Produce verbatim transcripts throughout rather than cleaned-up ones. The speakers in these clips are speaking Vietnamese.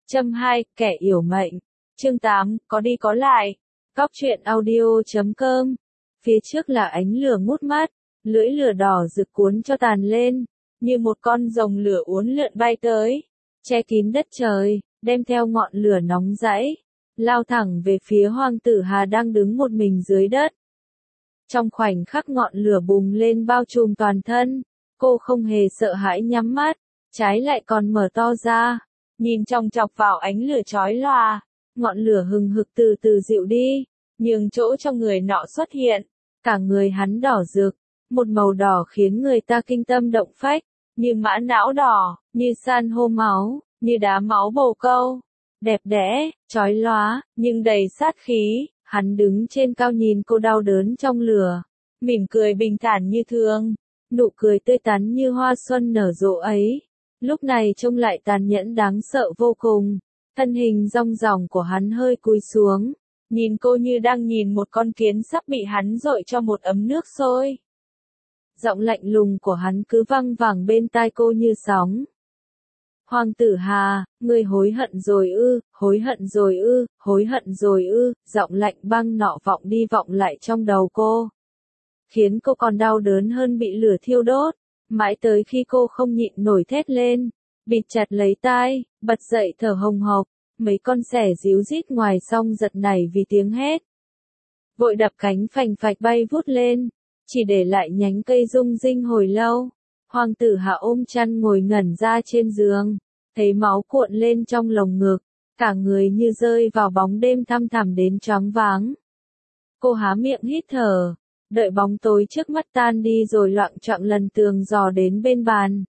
Châm hai, kẻ yểu mệnh. Chương tám, có đi có lại. Cóc truyện audio chấm com. Phía trước là ánh lửa ngút mắt, lưỡi lửa đỏ rực cuốn cho tàn lên, như một con rồng lửa uốn lượn bay tới, che kín đất trời, đem theo ngọn lửa nóng dãi, lao thẳng về phía Hoàng tử Hà đang đứng một mình dưới đất. Trong khoảnh khắc ngọn lửa bùng lên bao trùm toàn thân, cô không hề sợ hãi nhắm mắt, trái lại còn mở to ra, nhìn chòng chọc vào ánh lửa chói lòa. Ngọn lửa hừng hực từ từ dịu đi, nhường chỗ cho người nọ xuất hiện, cả người hắn đỏ rực, một màu đỏ khiến người ta kinh tâm động phách, như mã não đỏ, như san hô máu, như đá máu bồ câu, đẹp đẽ, chói lóa, nhưng đầy sát khí. Hắn đứng trên cao nhìn cô đau đớn trong lửa, mỉm cười bình thản như thường, nụ cười tươi tắn như hoa xuân nở rộ ấy, lúc này trông lại tàn nhẫn đáng sợ vô cùng. Thân hình rong ròng của hắn hơi cúi xuống, nhìn cô như đang nhìn một con kiến sắp bị hắn dội cho một ấm nước sôi. Giọng lạnh lùng của hắn cứ văng vẳng bên tai cô như sóng. Hoàng tử Hà, ngươi hối hận rồi ư, hối hận rồi ư, hối hận rồi ư, giọng lạnh băng nọ vọng đi vọng lại trong đầu cô. Khiến cô còn đau đớn hơn bị lửa thiêu đốt, mãi tới khi cô không nhịn nổi thét lên, bịt chặt lấy tai, bật dậy thở hồng hộc, mấy con sẻ ríu rít ngoài song giật nảy vì tiếng hét. Vội đập cánh phành phạch bay vút lên, chỉ để lại nhánh cây rung rinh hồi lâu. Hoàng tử Hạ ôm chăn ngồi ngẩn ra trên giường, thấy máu cuộn lên trong lồng ngực, cả người như rơi vào bóng đêm thăm thẳm đến choáng váng. Cô há miệng hít thở, đợi bóng tối trước mắt tan đi rồi loạng choạng lần tường dò đến bên bàn.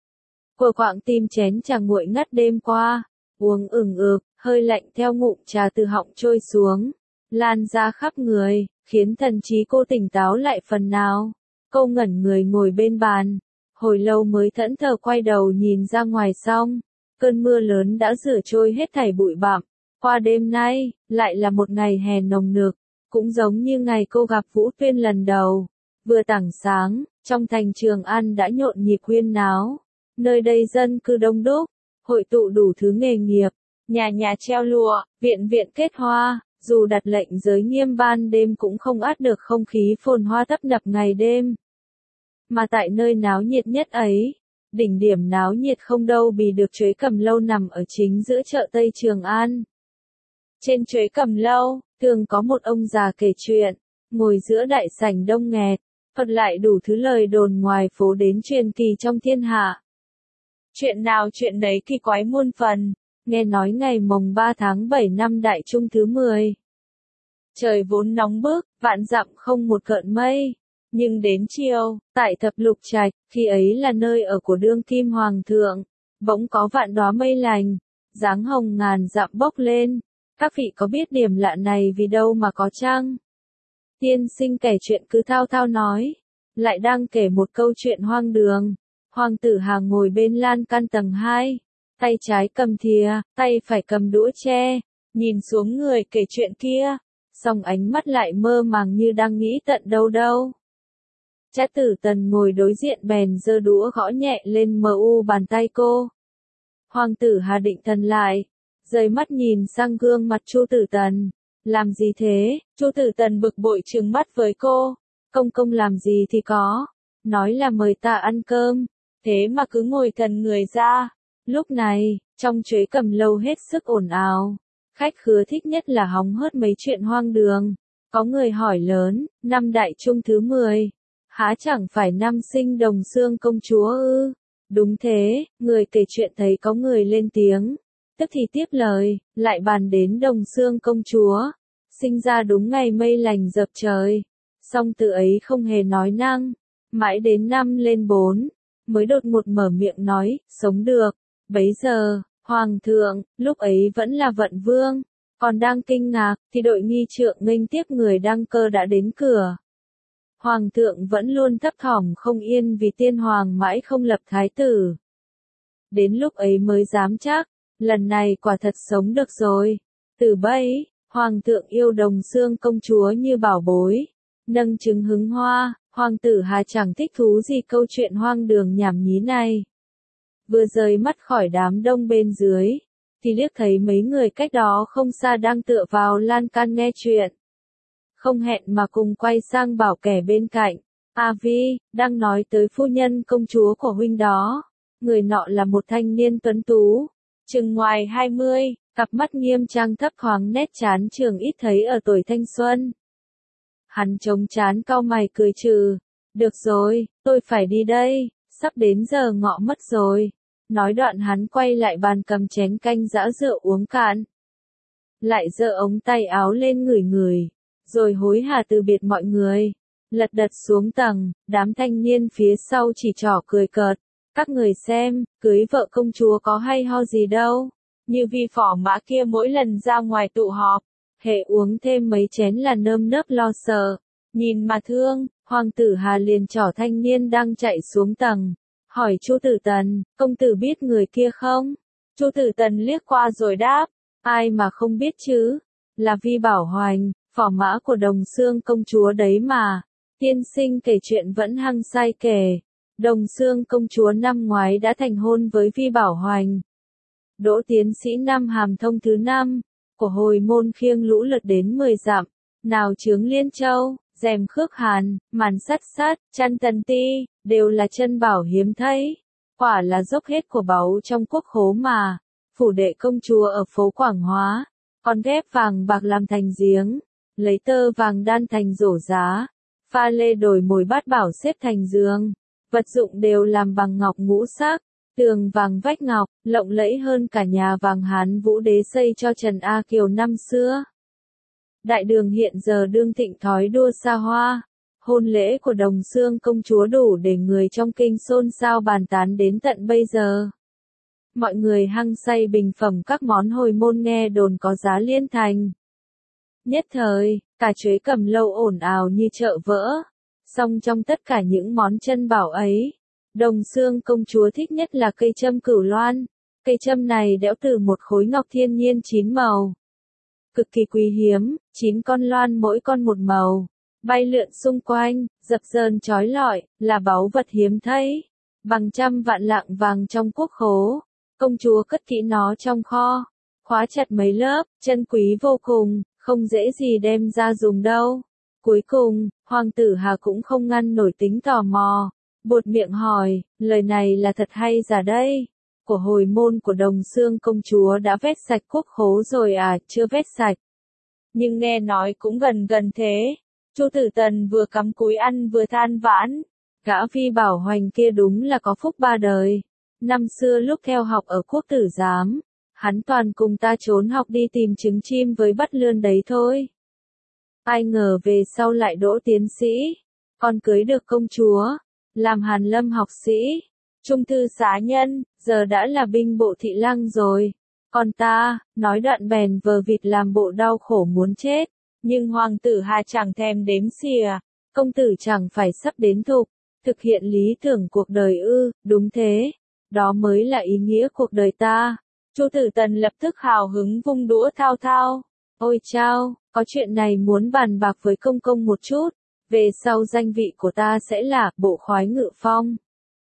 Cô quạng tim chén trà nguội ngắt đêm qua, uống ửng ực, hơi lạnh theo ngụm trà từ họng trôi xuống, lan ra khắp người, khiến thần trí cô tỉnh táo lại phần nào. Cô ngẩn người ngồi bên bàn, hồi lâu mới thẫn thờ quay đầu nhìn ra ngoài xong, cơn mưa lớn đã rửa trôi hết thảy bụi bặm. Qua đêm nay, lại là một ngày hè nồng nực, cũng giống như ngày cô gặp Vũ Tuyên lần đầu. Vừa tảng sáng, trong thành Trường An đã nhộn nhịp huyên náo. Nơi đây dân cư đông đúc, hội tụ đủ thứ nghề nghiệp, nhà nhà treo lụa, viện viện kết hoa, dù đặt lệnh giới nghiêm ban đêm cũng không át được không khí phồn hoa tấp nập ngày đêm. Mà tại nơi náo nhiệt nhất ấy, đỉnh điểm náo nhiệt không đâu bì được Chuế Cầm Lâu nằm ở chính giữa chợ Tây Trường An. Trên Chuế Cầm Lâu, thường có một ông già kể chuyện, ngồi giữa đại sảnh đông nghẹt, thuật lại đủ thứ lời đồn ngoài phố đến truyền kỳ trong thiên hạ. Chuyện nào chuyện nấy kỳ quái muôn phần, nghe nói ngày mồng ba tháng bảy năm Đại Trung thứ mười. Trời vốn nóng bức, vạn dặm không một cợn mây. Nhưng đến chiều, tại Thập Lục Trạch, khi ấy là nơi ở của đương kim hoàng thượng, bỗng có vạn đóa mây lành, dáng hồng ngàn dặm bốc lên. Các vị có biết điểm lạ này vì đâu mà có chăng? Tiên sinh kể chuyện cứ thao thao nói, lại đang kể một câu chuyện hoang đường. Hoàng tử Hà ngồi bên lan can tầng hai, tay trái cầm thìa, tay phải cầm đũa tre, nhìn xuống người kể chuyện kia, song ánh mắt lại mơ màng như đang nghĩ tận đâu đâu. Trác Tử Tần ngồi đối diện bèn giơ đũa gõ nhẹ lên mờ u bàn tay cô. Hoàng tử Hà định thần lại, rời mắt nhìn sang gương mặt Chu Tử Tần. Làm gì thế? Chu Tử Tần bực bội trừng mắt với cô. Công công làm gì thì có, nói là mời ta ăn cơm, thế mà cứ ngồi thần người ra. Lúc này, trong Chuế Cầm Lâu hết sức ồn ào, khách khứa thích nhất là hóng hớt mấy chuyện hoang đường. Có người hỏi lớn, năm Đại Trung thứ mười, há chẳng phải năm sinh Đồng Xương công chúa ư? Đúng thế, người kể chuyện thấy có người lên tiếng, tức thì tiếp lời, lại bàn đến Đồng Xương công chúa, sinh ra đúng ngày mây lành dập trời. Song từ ấy không hề nói năng, mãi đến năm lên bốn, mới đột ngột mở miệng nói, sống được. Bấy giờ, Hoàng thượng, lúc ấy vẫn là Vận Vương, còn đang kinh ngạc, thì đội nghi trượng nghênh tiếp người đăng cơ đã đến cửa. Hoàng thượng vẫn luôn thấp thỏm không yên vì tiên hoàng mãi không lập thái tử. Đến lúc ấy mới dám chắc, lần này quả thật sống được rồi. Từ bấy, Hoàng thượng yêu Đồng Xương công chúa như bảo bối, nâng trứng hứng hoa. Hoàng tử Hà chẳng thích thú gì câu chuyện hoang đường nhảm nhí này. Vừa rời mắt khỏi đám đông bên dưới, thì liếc thấy mấy người cách đó không xa đang tựa vào lan can nghe chuyện. Không hẹn mà cùng quay sang bảo kẻ bên cạnh, A Vi, đang nói tới phu nhân công chúa của huynh đó. Người nọ là một thanh niên tuấn tú, chừng ngoài hai mươi, cặp mắt nghiêm trang thấp thoáng nét chán trường ít thấy ở tuổi thanh xuân. Hắn chống chán cau mày cười trừ, được rồi, tôi phải đi đây, sắp đến giờ ngọ mất rồi. Nói đoạn hắn quay lại bàn cầm chén canh giã rượu uống cạn. Lại giơ ống tay áo lên ngửi ngửi, rồi hối hả từ biệt mọi người. Lật đật xuống tầng, đám thanh niên phía sau chỉ trỏ cười cợt. Các người xem, cưới vợ công chúa có hay ho gì đâu. Như Vi phỏ mã kia mỗi lần ra ngoài tụ họp, hệ uống thêm mấy chén là nơm nớp lo sợ. Nhìn mà thương, Hoàng tử Hà liền trỏ thanh niên đang chạy xuống tầng. Hỏi Chu Tử Tần, công tử biết người kia không? Chu Tử Tần liếc qua rồi đáp, ai mà không biết chứ, là Vi Bảo Hoành, phò mã của Đồng Xương công chúa đấy mà. Tiên sinh kể chuyện vẫn hăng say kể, Đồng Xương công chúa năm ngoái đã thành hôn với Vi Bảo Hoành. Đỗ tiến sĩ năm hàm thông thứ năm, của hồi môn khiêng lũ lượt đến mười dặm, nào chướng Liên Châu, rèm khước hàn, màn sắt sắt, chăn tần ti, đều là chân bảo hiếm thấy. Quả là dốc hết của báu trong quốc khố mà. Phủ đệ công chúa ở phố Quảng Hóa, còn ghép vàng bạc làm thành giếng, lấy tơ vàng đan thành rổ giá, pha lê đồi mồi bát bảo xếp thành giường, vật dụng đều làm bằng ngọc ngũ sắc, tường vàng vách ngọc, lộng lẫy hơn cả nhà vàng Hán Vũ Đế xây cho Trần A Kiều năm xưa. Đại đường hiện giờ đương thịnh thói đua xa hoa, hôn lễ của Đồng Xương công chúa đủ để người trong kinh xôn xao bàn tán đến tận bây giờ. Mọi người hăng say bình phẩm các món hồi môn nghe đồn có giá liên thành. Nhất thời, cả chuối Cầm Lâu ồn ào như chợ vỡ. Song trong tất cả những món chân bảo ấy, Đồng Xương công chúa thích nhất là cây châm cửu loan. Cây châm này đẽo từ một khối ngọc thiên nhiên chín màu. Cực kỳ quý hiếm, chín con loan mỗi con một màu, bay lượn xung quanh, dập dờn chói lọi, là báu vật hiếm thấy. Bằng trăm vạn lạng vàng trong quốc khố, công chúa cất kỹ nó trong kho, khóa chặt mấy lớp, chân quý vô cùng, không dễ gì đem ra dùng đâu. Cuối cùng, Hoàng tử Hà cũng không ngăn nổi tính tò mò, buột miệng hỏi, lời này là thật hay giả đây? Của hồi môn của Đồng Xương công chúa đã vét sạch quốc khố rồi à? Chưa vét sạch. Nhưng nghe nói cũng gần gần thế. Chu Tử Tần vừa cắm cúi ăn vừa than vãn. Gã Vi Bảo Hoành kia đúng là có phúc ba đời. Năm xưa lúc theo học ở quốc tử giám, hắn toàn cùng ta trốn học đi tìm trứng chim với bắt lươn đấy thôi. Ai ngờ về sau lại đỗ tiến sĩ, còn cưới được công chúa, làm Hàn Lâm học sĩ, trung thư xá nhân, giờ đã là binh bộ thị lăng rồi. Còn ta, nói đoạn bèn vờ vịt làm bộ đau khổ muốn chết. Nhưng Hoàng tử Hà chẳng thèm đếm xỉa, công tử chẳng phải sắp đến thục, thực hiện lý tưởng cuộc đời ư? Đúng thế, đó mới là ý nghĩa cuộc đời ta. Chu Tử Tần lập tức hào hứng vung đũa thao thao. Ôi chao, có chuyện này muốn bàn bạc với công công một chút, về sau danh vị của ta sẽ là bộ khoái ngự phong.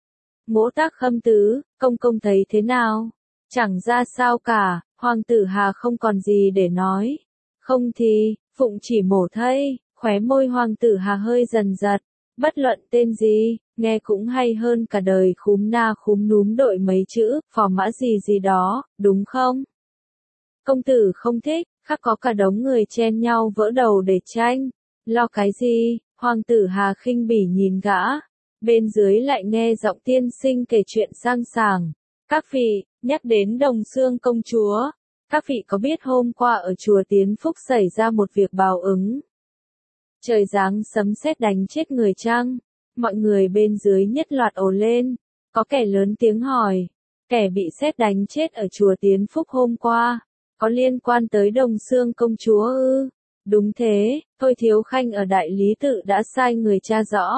Mỗ Tác Khâm Tứ, công công thấy thế nào? Chẳng ra sao cả, Hoàng tử Hà không còn gì để nói. Không thì, Phụng chỉ mổ thây, khóe môi Hoàng tử Hà hơi dần giật, bất luận tên gì, nghe cũng hay hơn cả đời khúm na khúm núm đội mấy chữ, phò mã gì gì đó, đúng không? Công tử không thích, khắc có cả đống người chen nhau vỡ đầu để tranh. Lo cái gì? Hoàng tử Hà khinh bỉ nhìn gã. Bên dưới lại nghe giọng tiên sinh kể chuyện sang sảng. Các vị, nhắc đến Đồng Xương công chúa, các vị có biết hôm qua ở chùa Tiến Phúc xảy ra một việc báo ứng? Trời giáng sấm sét đánh chết người chăng? Mọi người bên dưới nhất loạt ồ lên. Có kẻ lớn tiếng hỏi, kẻ bị sét đánh chết ở chùa Tiến Phúc hôm qua, có liên quan tới Đồng Xương công chúa ư? Đúng thế, Thôi Thiếu Khanh ở Đại Lý Tự đã sai người tra rõ.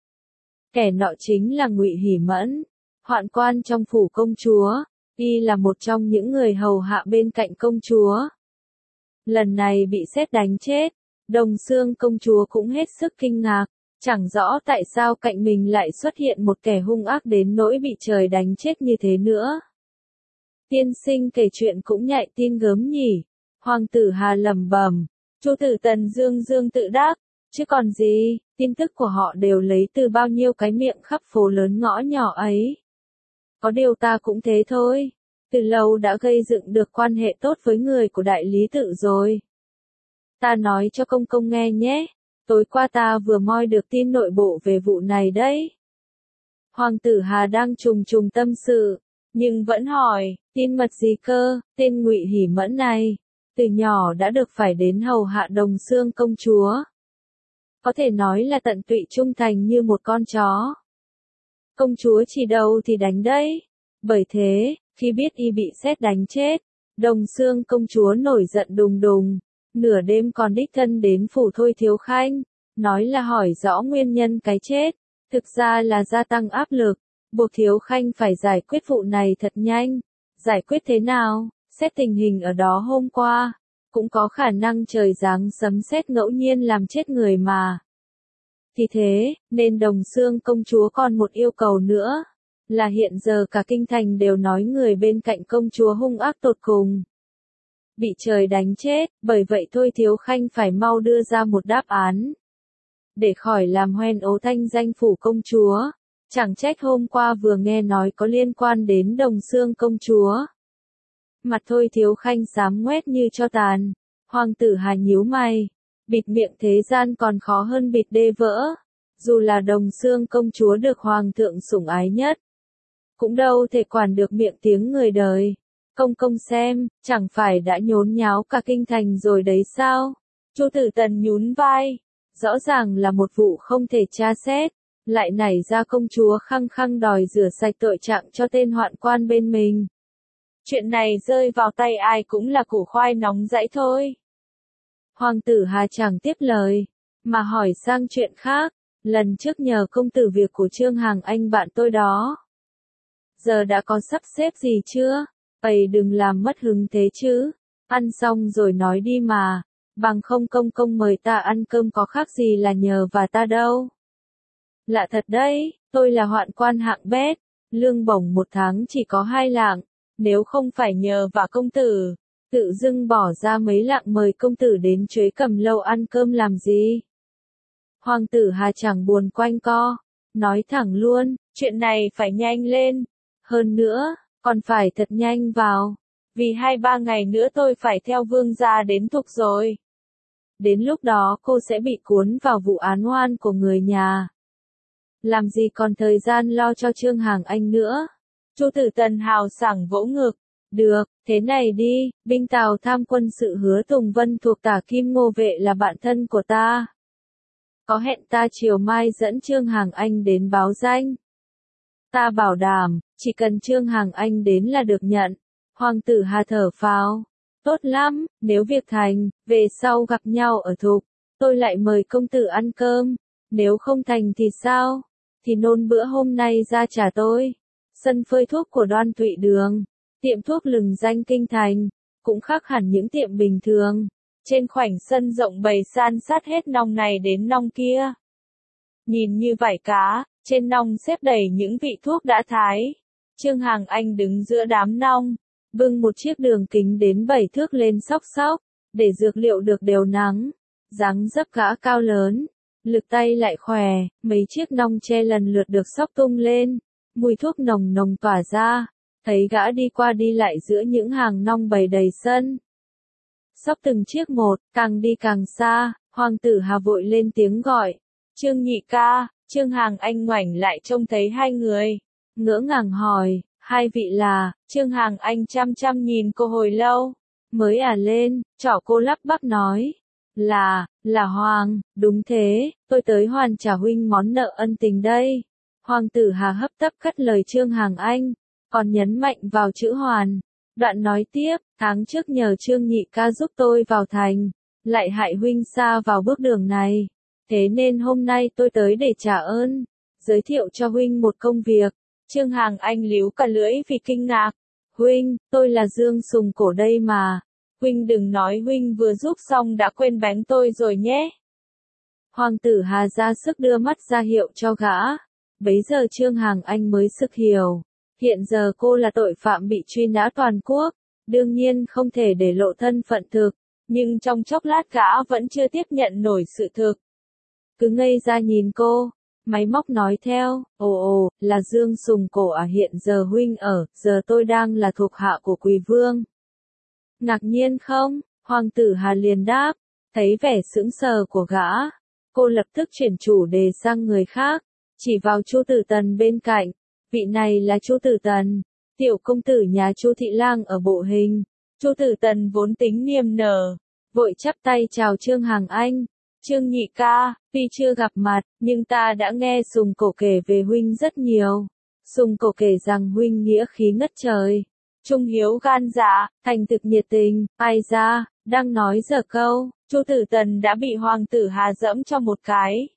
Kẻ nọ chính là Ngụy Hỉ Mẫn, hoạn quan trong phủ công chúa, y là một trong những người hầu hạ bên cạnh công chúa. Lần này bị sét đánh chết, Đồng Xương công chúa cũng hết sức kinh ngạc, chẳng rõ tại sao cạnh mình lại xuất hiện một kẻ hung ác đến nỗi bị trời đánh chết như thế nữa. Tiên sinh kể chuyện cũng nhạy tin gớm nhỉ. Hoàng tử Hà lẩm bẩm. Chu Tử Tần dương dương tự đắc. Chứ còn gì, tin tức của họ đều lấy từ bao nhiêu cái miệng khắp phố lớn ngõ nhỏ ấy. Có điều ta cũng thế thôi. Từ lâu đã gây dựng được quan hệ tốt với người của đại lý tự rồi. Ta nói cho công công nghe nhé. Tối qua ta vừa moi được tin nội bộ về vụ này đấy. Hoàng tử Hà đang trùng trùng tâm sự, nhưng vẫn hỏi, tin mật gì cơ, tên Ngụy Hỉ Mẫn này, từ nhỏ đã được phải đến hầu hạ Đồng Xương công chúa. Có thể nói là tận tụy trung thành như một con chó. Công chúa chỉ đầu thì đánh đấy. Bởi thế, khi biết y bị sét đánh chết, Đồng Xương công chúa nổi giận đùng đùng, nửa đêm còn đích thân đến phủ Thôi Thiếu Khanh, nói là hỏi rõ nguyên nhân cái chết, thực ra là gia tăng áp lực, buộc Thiếu Khanh phải giải quyết vụ này thật nhanh. Giải quyết thế nào? Xét tình hình ở đó hôm qua, cũng có khả năng trời giáng sấm sét ngẫu nhiên làm chết người mà. Thì thế, nên Đồng Xương công chúa còn một yêu cầu nữa, là hiện giờ cả kinh thành đều nói người bên cạnh công chúa hung ác tột cùng. Bị trời đánh chết, bởi vậy Thôi Thiếu Khanh phải mau đưa ra một đáp án. Để khỏi làm hoen ố thanh danh phủ công chúa, chẳng trách hôm qua vừa nghe nói có liên quan đến Đồng Xương công chúa. Mặt Thôi Thiếu Khanh xám ngoét như cho tàn, hoàng tử Hà nhíu mày, bịt miệng thế gian còn khó hơn bịt đê vỡ, dù là Đồng Xương công chúa được hoàng thượng sủng ái nhất, cũng đâu thể quản được miệng tiếng người đời. Công công xem, chẳng phải đã nhốn nháo cả kinh thành rồi đấy sao? Chu Tử Tần nhún vai, rõ ràng là một vụ không thể tra xét, lại nảy ra công chúa khăng khăng đòi rửa sạch tội trạng cho tên hoạn quan bên mình. Chuyện này rơi vào tay ai cũng là củ khoai nóng dãi thôi. Hoàng tử Hà chẳng tiếp lời, mà hỏi sang chuyện khác, lần trước nhờ công tử việc của Trương Hằng Anh bạn tôi đó. Giờ đã có sắp xếp gì chưa? Ây đừng làm mất hứng thế chứ, ăn xong rồi nói đi mà, bằng không công công mời ta ăn cơm có khác gì là nhờ và ta đâu. Lạ thật đấy, tôi là hoạn quan hạng bét, lương bổng một tháng chỉ có hai lạng, nếu không phải nhờ và công tử, tự dưng bỏ ra mấy lạng mời công tử đến Chuế Cầm Lâu ăn cơm làm gì. Hoàng tử Hà chẳng buồn quanh co, nói thẳng luôn, chuyện này phải nhanh lên, hơn nữa, còn phải thật nhanh vào, vì hai ba ngày nữa tôi phải theo vương gia đến Thục rồi. Đến lúc đó cô sẽ bị cuốn vào vụ án oan của người nhà. Làm gì còn thời gian lo cho Trương Hằng Anh nữa. Chu Tử Tần hào sảng vỗ ngực. Được, thế này đi, binh Tào tham quân sự Hứa Tùng Vân thuộc Tả Kim Ngô Vệ là bạn thân của ta. Có hẹn ta chiều mai dẫn Trương Hằng Anh đến báo danh. Ta bảo đảm, chỉ cần Trương Hằng Anh đến là được nhận. Hoàng tử Hà thở phào. Tốt lắm, nếu việc thành, về sau gặp nhau ở Thục, tôi lại mời công tử ăn cơm. Nếu không thành thì sao? Thì nôn bữa hôm nay ra trả tôi. Sân phơi thuốc của Đoan Thụy Đường, tiệm thuốc lừng danh kinh thành, cũng khác hẳn những tiệm bình thường. Trên khoảnh sân rộng bày san sát hết nòng này đến nòng kia. Nhìn như vải cá, trên nòng xếp đầy những vị thuốc đã thái. Trương Hằng Anh đứng giữa đám nòng, bưng một chiếc đường kính đến bảy thước lên xóc xóc, để dược liệu được đều nắng. Dáng dấp gã cao lớn, lực tay lại khỏe, mấy chiếc nòng tre lần lượt được xóc tung lên, mùi thuốc nồng nồng tỏa ra, thấy gã đi qua đi lại giữa những hàng nòng bày đầy sân. Xóc từng chiếc một, càng đi càng xa, hoàng tử Hà vội lên tiếng gọi, Trương nhị ca. Trương Hằng Anh ngoảnh lại trông thấy hai người, ngỡ ngàng hỏi, hai vị là. Trương Hằng Anh chăm chăm nhìn cô hồi lâu, mới à lên, trỏ cô lắp bắp nói, là, là Hoàng, đúng thế, tôi tới hoàn trả huynh món nợ ân tình đây. Hoàng tử Hà hấp tấp cắt lời Trương Hằng Anh, còn nhấn mạnh vào chữ hoàn. Đoạn nói tiếp, tháng trước nhờ Trương nhị ca giúp tôi vào thành, lại hại huynh sa vào bước đường này. Thế nên hôm nay tôi tới để trả ơn, giới thiệu cho huynh một công việc. Trương Hằng Anh líu cả lưỡi vì kinh ngạc. Huynh, tôi là Dương Sùng Cổ đây mà. Huynh đừng nói huynh vừa giúp xong đã quên bánh tôi rồi nhé. Hoàng tử Hà ra sức đưa mắt ra hiệu cho gã. Bấy giờ Trương Hằng Anh mới sực hiểu. Hiện giờ cô là tội phạm bị truy nã toàn quốc, đương nhiên không thể để lộ thân phận thực, nhưng trong chốc lát gã vẫn chưa tiếp nhận nổi sự thực. Cứ ngây ra nhìn cô, máy móc nói theo, ồ ồ, là Dương Sùng Cổ à, hiện giờ huynh ở, giờ tôi đang là thuộc hạ của Quỳ Vương. Ngạc nhiên không? Hoàng tử Hà liền đáp, thấy vẻ sững sờ của gã, cô lập tức chuyển chủ đề sang người khác, chỉ vào Chu Tử Tần bên cạnh, vị này là Chu Tử Tần, tiểu công tử nhà Chu Thị Lang ở Bộ Hình. Chu Tử Tần vốn tính niềm nở, vội chắp tay chào Trương Hằng Anh. Trương nhị ca, tuy chưa gặp mặt, nhưng ta đã nghe Sùng Cổ kể về huynh rất nhiều. Sùng Cổ kể rằng huynh nghĩa khí ngất trời, trung hiếu gan dạ, thành thực nhiệt tình, ai ra, đang nói dở câu, Chu Tử Tần đã bị hoàng tử Hà dẫm cho một cái.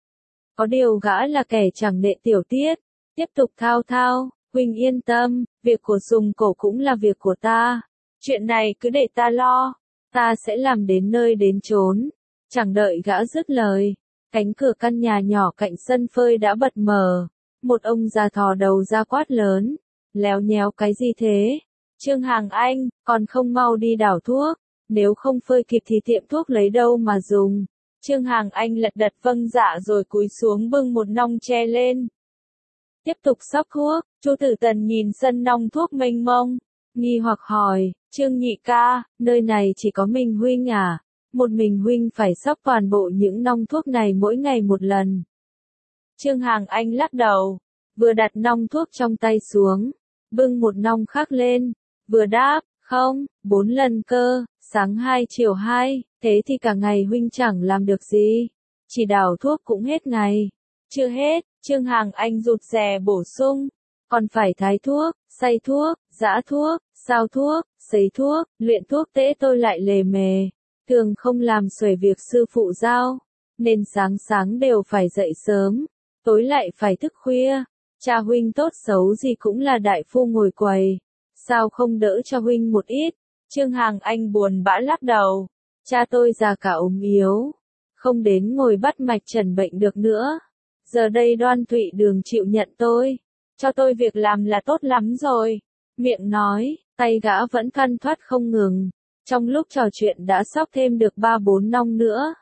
Có điều gã là kẻ chẳng nệ tiểu tiết, tiếp tục thao thao, huynh yên tâm, việc của Sùng Cổ cũng là việc của ta. Chuyện này cứ để ta lo, ta sẽ làm đến nơi đến chốn. Chẳng đợi gã dứt lời, cánh cửa căn nhà nhỏ cạnh sân phơi đã bật mở, một ông già thò đầu ra quát lớn, léo nhéo cái gì thế? Trương Hằng Anh, còn không mau đi đảo thuốc, nếu không phơi kịp thì tiệm thuốc lấy đâu mà dùng. Trương Hằng Anh lật đật vâng dạ rồi cúi xuống bưng một nong tre lên. Tiếp tục xóc thuốc, Chu Tử Tần nhìn sân nong thuốc mênh mông, nghi hoặc hỏi, Trương nhị ca, nơi này chỉ có mình huynh à? Một mình huynh phải xóc toàn bộ những nong thuốc này mỗi ngày một lần. Trương Hằng Anh lắc đầu, vừa đặt nong thuốc trong tay xuống, bưng một nong khác lên, vừa đáp, không, bốn lần cơ, sáng hai chiều hai, thế thì cả ngày huynh chẳng làm được gì, chỉ đảo thuốc cũng hết ngày. Chưa hết, Trương Hằng Anh rụt rè bổ sung, còn phải thái thuốc, xay thuốc, giã thuốc, sao thuốc, sấy thuốc, luyện thuốc tễ tôi lại lề mề. Thường không làm xuể việc sư phụ giao, nên sáng sáng đều phải dậy sớm, tối lại phải thức khuya. Cha huynh tốt xấu gì cũng là đại phu ngồi quầy, sao không đỡ cho huynh một ít? Trương Hằng Anh buồn bã lắc đầu, cha tôi già cả ốm yếu, không đến ngồi bắt mạch trần bệnh được nữa. Giờ đây Đoan Thụy Đường chịu nhận tôi, cho tôi việc làm là tốt lắm rồi. Miệng nói, tay gã vẫn thăn thoắt không ngừng. Trong lúc trò chuyện đã xóc thêm được ba bốn nong nữa.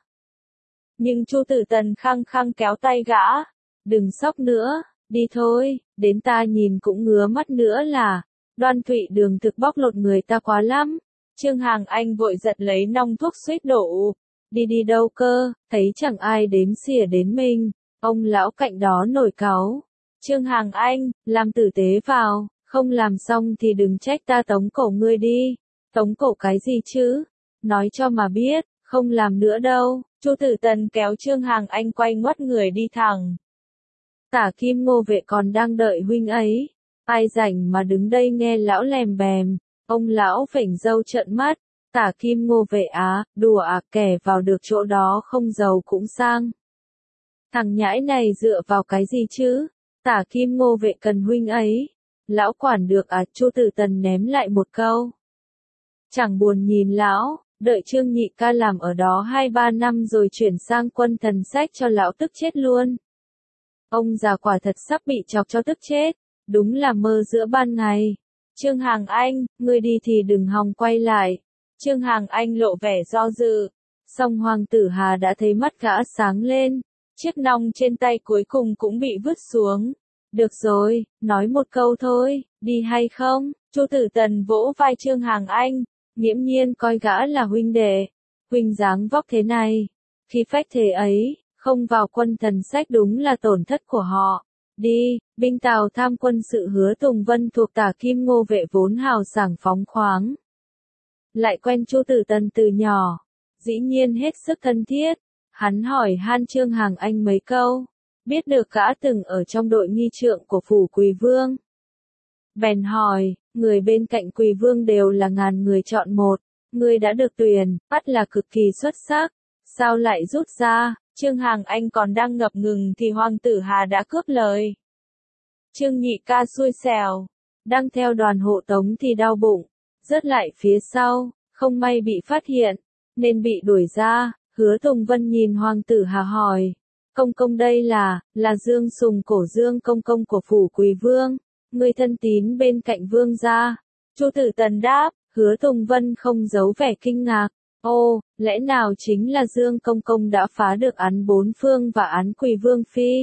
Nhưng Chu Tử Tần khăng khăng kéo tay gã. Đừng xóc nữa, đi thôi, đến ta nhìn cũng ngứa mắt nữa là. Đoan Thụy Đường thực bóc lột người ta quá lắm. Trương Hằng Anh vội giật lấy nong thuốc suýt đổ. Đi đi đâu cơ, thấy chẳng ai đếm xỉa đến mình. Ông lão cạnh đó nổi cáu. Trương Hằng Anh, làm tử tế vào, không làm xong thì đừng trách ta tống cổ ngươi đi. Tống cổ cái gì chứ? Nói cho mà biết, không làm nữa đâu. Chu Tử Tần kéo Trương Hằng Anh quay ngoắt người đi thẳng. Tả Kim Ngô Vệ còn đang đợi huynh ấy. Ai rảnh mà đứng đây nghe lão lèm bèm. Ông lão phỉnh râu trợn mắt. Tả Kim Ngô Vệ á, đùa à, kẻ vào được chỗ đó không giàu cũng sang. Thằng nhãi này dựa vào cái gì chứ? Tả Kim Ngô Vệ cần huynh ấy. Lão quản được à? Chu Tử Tần ném lại một câu. Chẳng buồn nhìn lão, đợi Trương nhị ca làm ở đó hai ba năm rồi chuyển sang Quân Thần Sách cho lão tức chết luôn. Ông già quả thật sắp bị chọc cho tức chết, đúng là mơ giữa ban ngày. Trương Hằng Anh, ngươi đi thì đừng hòng quay lại. Trương Hằng Anh lộ vẻ do dự, song hoàng tử Hà đã thấy mắt gã sáng lên, chiếc nong trên tay cuối cùng cũng bị vứt xuống. Được rồi, nói một câu thôi, đi hay không? Chu Tử Tần vỗ vai Trương Hằng Anh, nghiễm nhiên coi gã là huynh đệ. Huynh dáng vóc thế này, khi phách thế ấy, không vào Quân Thần Sách đúng là tổn thất của họ. Đi, binh Tào tham quân sự Hứa Tùng Vân thuộc Tả Kim Ngô Vệ vốn hào sảng phóng khoáng. Lại quen Chu Tử Tần từ nhỏ, dĩ nhiên hết sức thân thiết. Hắn hỏi han Trương Hằng Anh mấy câu, biết được gã từng ở trong đội nghi trượng của phủ Quỳ Vương. Bèn hỏi, người bên cạnh Quỳ Vương đều là ngàn người chọn một, người đã được tuyển, ắt là cực kỳ xuất sắc, sao lại rút ra? Trương Hằng Anh còn đang ngập ngừng thì hoàng tử Hà đã cướp lời. Trương nhị ca xui xẻo, đang theo đoàn hộ tống thì đau bụng, rớt lại phía sau, không may bị phát hiện, nên bị đuổi ra. Hứa Tùng Vân nhìn hoàng tử Hà hỏi, công công đây là, là Dương Sùng Cổ Dương công công của phủ Quỳ Vương. người thân tín bên cạnh vương gia. Chu Tử Tần đáp, Hứa Tùng Vân không giấu vẻ kinh ngạc. Ô, lẽ nào chính là Dương Công Công đã phá được án bốn phương và án Quỳ Vương Phi?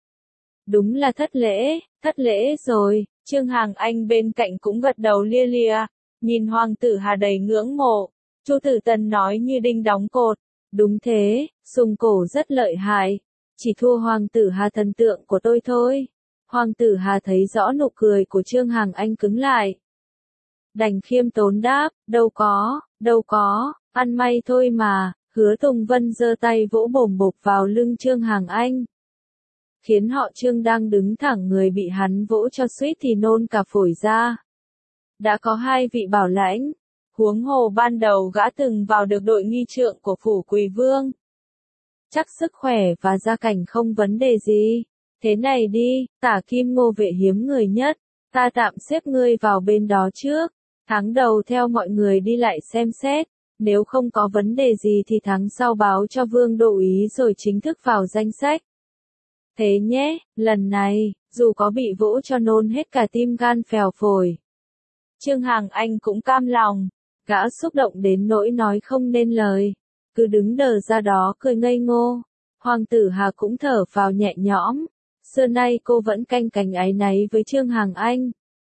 Đúng là thất lễ, thất lễ rồi. Trương Hằng Anh bên cạnh cũng gật đầu lia lịa, nhìn Hoàng tử Hà đầy ngưỡng mộ. Chu Tử Tần nói như đinh đóng cột. Đúng thế, Sùng Cổ rất lợi hại. Chỉ thua Hoàng tử Hà thần tượng của tôi thôi. Hoàng tử Hà thấy rõ nụ cười của Trương Hằng Anh cứng lại. Đành khiêm tốn đáp, đâu có, đâu có, ăn may thôi mà. Hứa Tùng Vân giơ tay vỗ bồm bộp vào lưng Trương Hằng Anh, khiến họ Trương đang đứng thẳng người bị hắn vỗ cho suýt thì nôn cả phổi ra. Đã có hai vị bảo lãnh, huống hồ ban đầu gã từng vào được đội nghi trượng của phủ Quỳ Vương. Chắc sức khỏe và gia cảnh không vấn đề gì. Thế này đi, Tả Kim Ngô Vệ hiếm người nhất, ta tạm xếp ngươi vào bên đó trước. Tháng đầu theo mọi người đi lại xem xét, nếu không có vấn đề gì thì tháng sau báo cho Vương Đô Úy rồi chính thức vào danh sách. Thế nhé, lần này, dù có bị vỗ cho nôn hết cả tim gan phèo phổi, Trương Hằng Anh cũng cam lòng. Gã xúc động đến nỗi nói không nên lời, cứ đứng đờ ra đó cười ngây ngô. Hoàng tử Hà cũng thở phào nhẹ nhõm, xưa nay cô vẫn canh cánh áy náy với Trương Hằng Anh.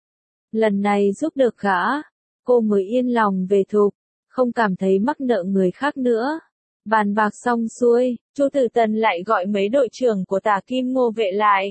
Lần này giúp được gã, cô mới yên lòng về thục, không cảm thấy mắc nợ người khác nữa. Bàn bạc xong xuôi, Chu Tử Tần lại gọi mấy đội trưởng của Tả Kim Ngô Vệ lại,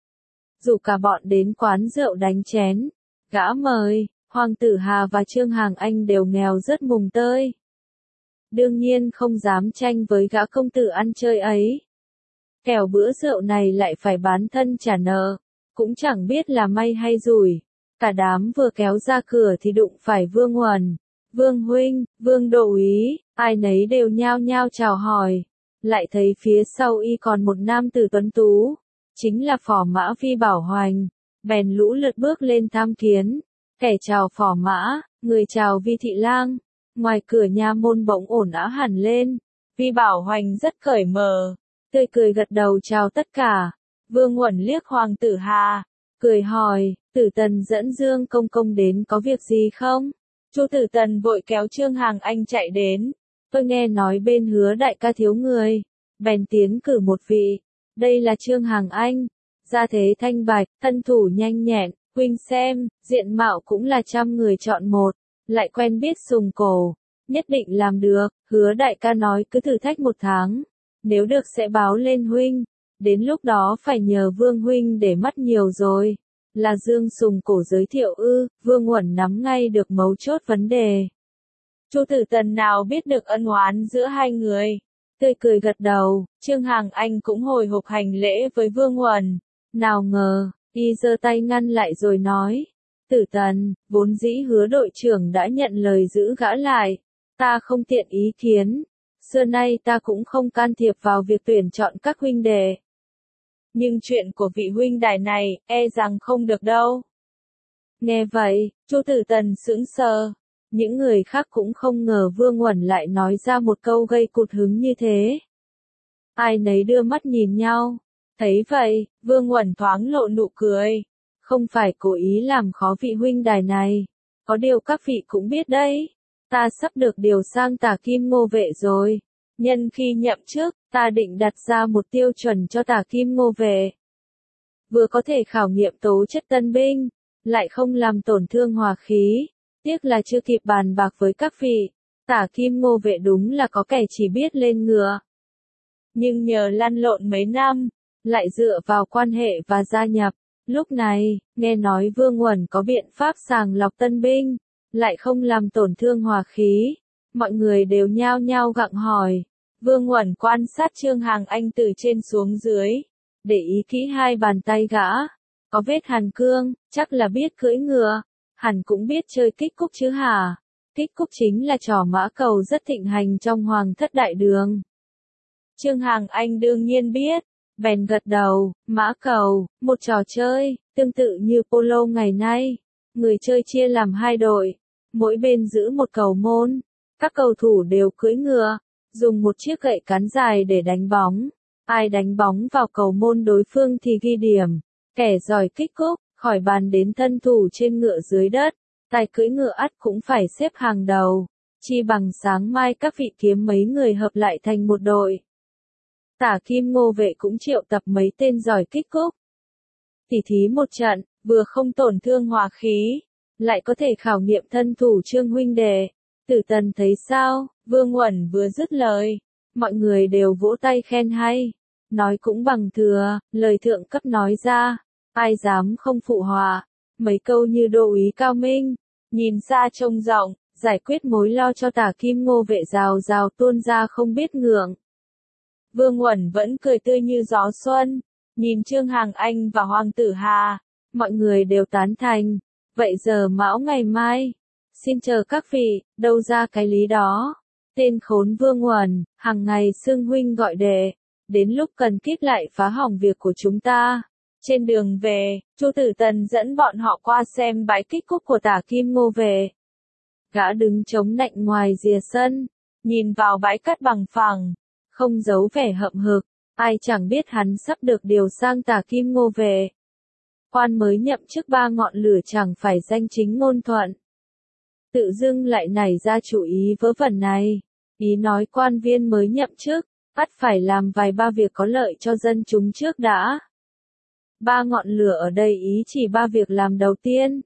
rủ cả bọn đến quán rượu đánh chén. Gã mời, Hoàng tử Hà và Trương Hằng Anh đều nghèo rất mùng tơi, đương nhiên không dám tranh với gã công tử ăn chơi ấy. Kẻo bữa rượu này lại phải bán thân trả nợ, cũng chẳng biết là may hay rủi. Cả đám vừa kéo ra cửa thì đụng phải Vương Uẩn. Vương huynh, Vương Đô Úy, ai nấy đều nhao nhao chào hỏi. Lại thấy phía sau y còn một nam tử tuấn tú, chính là Phò Mã Vi Bảo Hoành. Bèn lũ lượt bước lên tham kiến. Kẻ chào Phò Mã, người chào Vi Thị Lang. Ngoài cửa nha môn bỗng ồn ào hẳn lên. Vi Bảo Hoành rất cởi mở, tươi cười gật đầu chào tất cả. Vương Uẩn liếc Hoàng tử Hà, cười hỏi, Tử Tần dẫn Dương Công Công đến có việc gì không? Chu Tử Tần vội kéo Trương Hằng Anh chạy đến. Tôi nghe nói bên Hứa đại ca thiếu người, bèn tiến cử một vị. Đây là Trương Hằng Anh, gia thế thanh bạch, thân thủ nhanh nhẹn, huynh xem, diện mạo cũng là trăm người chọn một, lại quen biết Sùng Cổ, nhất định làm được. Hứa đại ca nói cứ thử thách một tháng, nếu được sẽ báo lên huynh, đến lúc đó phải nhờ Vương huynh để mắt nhiều rồi. Là Dương Sùng Cổ giới thiệu ư? Vương Uẩn nắm ngay được mấu chốt vấn đề. Chu Tử Tần nào biết được ân oán giữa hai người, tươi cười gật đầu. Trương Hằng Anh cũng hồi hộp hành lễ với Vương Uẩn. Nào ngờ, y giơ tay ngăn lại rồi nói, Tử Tần, vốn dĩ Hứa đội trưởng đã nhận lời giữ gã lại, ta không tiện ý kiến. Xưa nay ta cũng không can thiệp vào việc tuyển chọn các huynh đệ. Nhưng chuyện của vị huynh đài này, e rằng không được đâu. Nghe vậy, Chu Tử Tần sững sờ. Những người khác cũng không ngờ Vương Uẩn lại nói ra một câu gây cụt hứng như thế. Ai nấy đưa mắt nhìn nhau. Thấy vậy, Vương Uẩn thoáng lộ nụ cười. Không phải cố ý làm khó vị huynh đài này. Có điều các vị cũng biết đấy. Ta sắp được điều sang Tả Kim Ngô Vệ rồi. Nhân khi nhậm chức, ta định đặt ra một tiêu chuẩn cho Tả Kim Ngô Vệ. Vừa có thể khảo nghiệm tố chất tân binh, lại không làm tổn thương hòa khí. Tiếc là chưa kịp bàn bạc với các vị. Tả Kim Ngô Vệ đúng là có kẻ chỉ biết lên ngựa. Nhưng nhờ lăn lộn mấy năm, lại dựa vào quan hệ và gia nhập. Lúc này, nghe nói Vương Uẩn có biện pháp sàng lọc tân binh, lại không làm tổn thương hòa khí. Mọi người đều nhao nhao gặng hỏi. Vương Uẩn quan sát Trương Hằng Anh từ trên xuống dưới, để ý kỹ hai bàn tay gã. Có vết hàn cương, chắc là biết cưỡi ngựa. Hẳn cũng biết chơi kích cúc chứ hả? Kích cúc chính là trò mã cầu rất thịnh hành trong Hoàng thất đại đường. Trương Hằng Anh đương nhiên biết, bèn gật đầu. Mã cầu, một trò chơi, tương tự như polo ngày nay. Người chơi chia làm hai đội, mỗi bên giữ một cầu môn. Các cầu thủ đều cưỡi ngựa, dùng một chiếc gậy cán dài để đánh bóng. Ai đánh bóng vào cầu môn đối phương thì ghi điểm. Kẻ giỏi kích cúc, khỏi bàn đến thân thủ trên ngựa dưới đất, tài cưỡi ngựa ắt cũng phải xếp hàng đầu, chi bằng sáng mai các vị kiếm mấy người hợp lại thành một đội. Tả Kim Ngô vệ cũng triệu tập mấy tên giỏi kích cúc. Tỉ thí một trận, vừa không tổn thương hòa khí, lại có thể khảo nghiệm thân thủ Trương huynh đệ. Tử Tần thấy sao? Vương Uẩn vừa dứt lời, mọi người đều vỗ tay khen hay, nói cũng bằng thừa, lời thượng cấp nói ra, ai dám không phụ họa, mấy câu như đô úy cao minh, nhìn xa trông rộng, giải quyết mối lo cho Tả Kim Ngô vệ rào rào tuôn ra không biết ngượng. Vương Uẩn vẫn cười tươi như gió xuân, nhìn Trương Hàng Anh và Hoàng Tử Hà, mọi người đều tán thành, vậy giờ mão ngày mai, xin chờ các vị, đâu ra cái lý đó. Tên khốn Vương Uẩn, hàng ngày xưng huynh gọi đệ, đến lúc cần kíp lại phá hỏng việc của chúng ta. Trên đường về, Chu Tử Tần dẫn bọn họ qua xem bãi kích cúc của Tả Kim Ngô vệ. Gã đứng chống nạnh ngoài rìa sân, nhìn vào bãi cát bằng phẳng, không giấu vẻ hậm hực, ai chẳng biết hắn sắp được điều sang Tả Kim Ngô vệ. Quan mới nhậm chức ba ngọn lửa chẳng phải danh chính ngôn thuận. Tự dưng lại nảy ra chủ ý vớ vẩn này, ý nói quan viên mới nhậm chức, ắt phải làm vài ba việc có lợi cho dân chúng trước đã. Ba ngọn lửa ở đây ý chỉ ba việc làm đầu tiên.